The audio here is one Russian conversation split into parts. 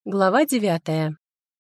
Глава 9.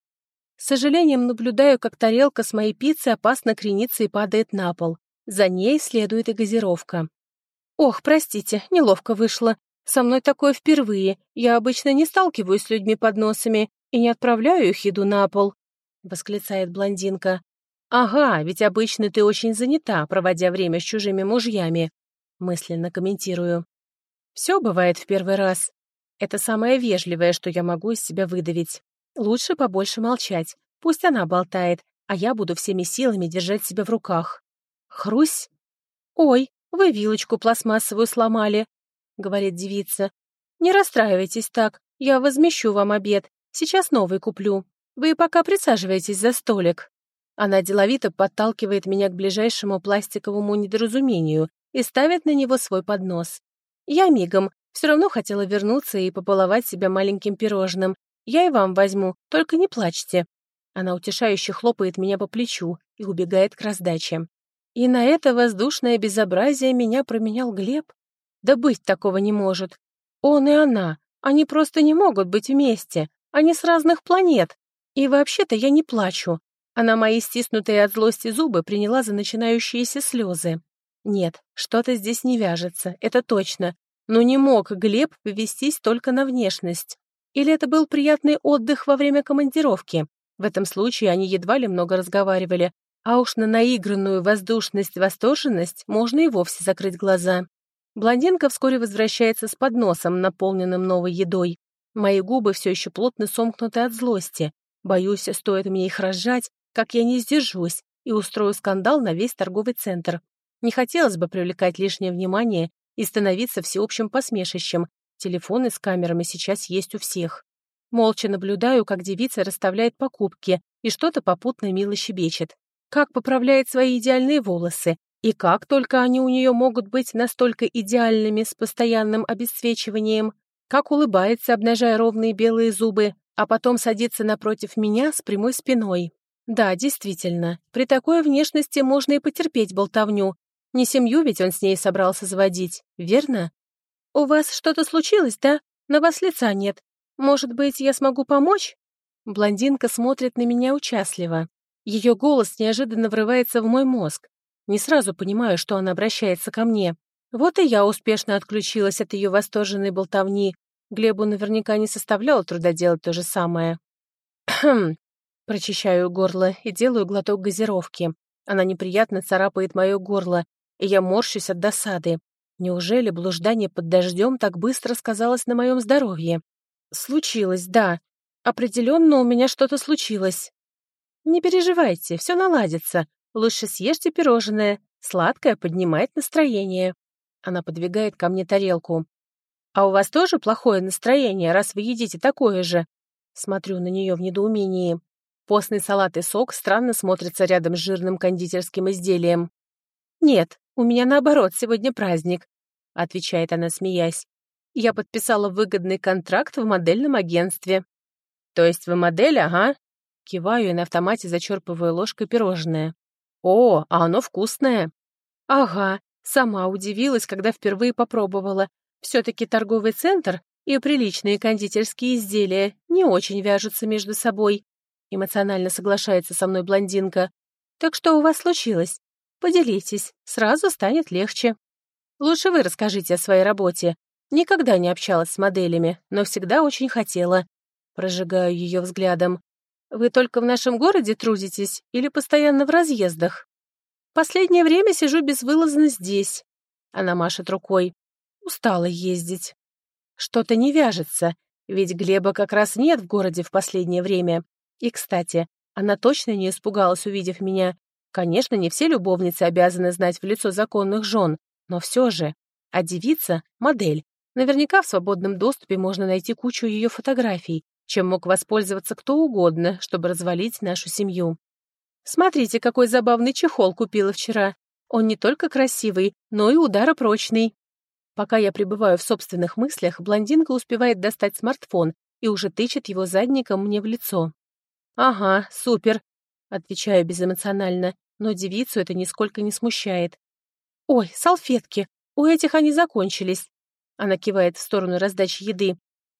С сожалением наблюдаю, как тарелка с моей пиццей опасно кренится и падает на пол. За ней следует и газировка. «Ох, простите, неловко вышло. Со мной такое впервые. Я обычно не сталкиваюсь с людьми под носами и не отправляю их еду на пол», — восклицает блондинка. «Ага, ведь обычно ты очень занята, проводя время с чужими мужьями», — мысленно комментирую. «Все бывает в первый раз. Это самое вежливое, что я могу из себя выдавить. Лучше побольше молчать. Пусть она болтает, а я буду всеми силами держать себя в руках. Хрусь. «Ой, вы вилочку пластмассовую сломали», — говорит девица. «Не расстраивайтесь так, я возмещу вам обед. Сейчас новый куплю. Вы пока присаживайтесь за столик». Она деловито подталкивает меня к ближайшему пластиковому недоразумению и ставит на него свой поднос. Я мигом. Все равно хотела вернуться и побаловать себя маленьким пирожным. Я и вам возьму, только не плачьте. Она утешающе хлопает меня по плечу и убегает к раздаче. И на это воздушное безобразие меня променял Глеб? Да быть такого не может. Он и она, они просто не могут быть вместе. Они с разных планет. И вообще-то я не плачу. Она мои стиснутые от злости зубы приняла за начинающиеся слезы. Нет, что-то здесь не вяжется, это точно. Но не мог Глеб повестись только на внешность. Или это был приятный отдых во время командировки? В этом случае они едва ли много разговаривали, а уж на наигранную воздушность-восторженность можно и вовсе закрыть глаза. Блондинка вскоре возвращается с подносом, наполненным новой едой. Мои губы все еще плотно сомкнуты от злости. Боюсь, стоит мне их разжать, как я не сдержусь и устрою скандал на весь торговый центр. Не хотелось бы привлекать лишнее внимание и становиться всеобщим посмешищем. Телефоны с камерами сейчас есть у всех. Молча наблюдаю, как девица расставляет покупки и что-то попутно мило щебечет. Как поправляет свои идеальные волосы, и как только они у нее могут быть настолько идеальными с постоянным обесцвечиванием, как улыбается, обнажая ровные белые зубы, а потом садится напротив меня с прямой спиной. Да, действительно, при такой внешности можно и потерпеть болтовню. Не семью ведь он с ней собрался заводить, верно? «У вас что-то случилось, да? На вас лица нет. Может быть, я смогу помочь?» Блондинка смотрит на меня участливо. Ее голос неожиданно врывается в мой мозг. Не сразу понимаю, что она обращается ко мне. Вот и я успешно отключилась от ее восторженной болтовни. Глебу наверняка не составляло труда делать то же самое. «Хм!» Прочищаю горло и делаю глоток газировки. Она неприятно царапает мое горло, и я морщусь от досады. Неужели блуждание под дождем так быстро сказалось на моем здоровье? Случилось, да. Определенно у меня что-то случилось. Не переживайте, все наладится. Лучше съешьте пирожное. Сладкое поднимает настроение. Она подвигает ко мне тарелку. А у вас тоже плохое настроение, раз вы едите такое же? Смотрю на нее в недоумении. Постный салат и сок странно смотрятся рядом с жирным кондитерским изделием. «Нет, у меня наоборот, сегодня праздник», — отвечает она, смеясь. «Я подписала выгодный контракт в модельном агентстве». «То есть вы модель, ага?» Киваю и на автомате зачерпываю ложкой пирожное. «О, а оно вкусное!» «Ага, сама удивилась, когда впервые попробовала. Все-таки торговый центр и приличные кондитерские изделия не очень вяжутся между собой», — эмоционально соглашается со мной блондинка. «Так что у вас случилось? Поделитесь, сразу станет легче. Лучше вы расскажите о своей работе. Никогда не общалась с моделями, но всегда очень хотела». Прожигаю ее взглядом. «Вы только в нашем городе трудитесь или постоянно в разъездах?» «Последнее время сижу безвылазно здесь». Она машет рукой. «Устала ездить». Что-то не вяжется, ведь Глеба как раз нет в городе в последнее время. И, кстати, она точно не испугалась, увидев меня. Конечно, не все любовницы обязаны знать в лицо законных жен, но все же. А девица — модель. Наверняка в свободном доступе можно найти кучу ее фотографий, чем мог воспользоваться кто угодно, чтобы развалить нашу семью. Смотрите, какой забавный чехол купила вчера. Он не только красивый, но и ударопрочный. Пока я пребываю в собственных мыслях, блондинка успевает достать смартфон и уже тычет его задником мне в лицо. «Ага, супер», — отвечаю безэмоционально, но девицу это нисколько не смущает. «Ой, салфетки! У этих они закончились!» Она кивает в сторону раздачи еды.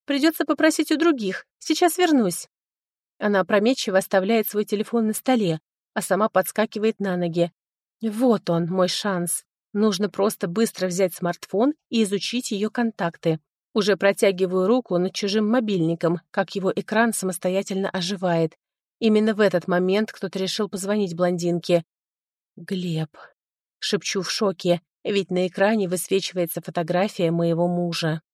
Придется попросить у других. Сейчас вернусь». Она опрометчиво оставляет свой телефон на столе, а сама подскакивает на ноги. Вот он, мой шанс. Нужно просто быстро взять смартфон и изучить ее контакты. Уже протягиваю руку над чужим мобильником, как его экран самостоятельно оживает. Именно в этот момент кто-то решил позвонить блондинке. «Глеб», — шепчу в шоке, ведь на экране высвечивается фотография моего мужа.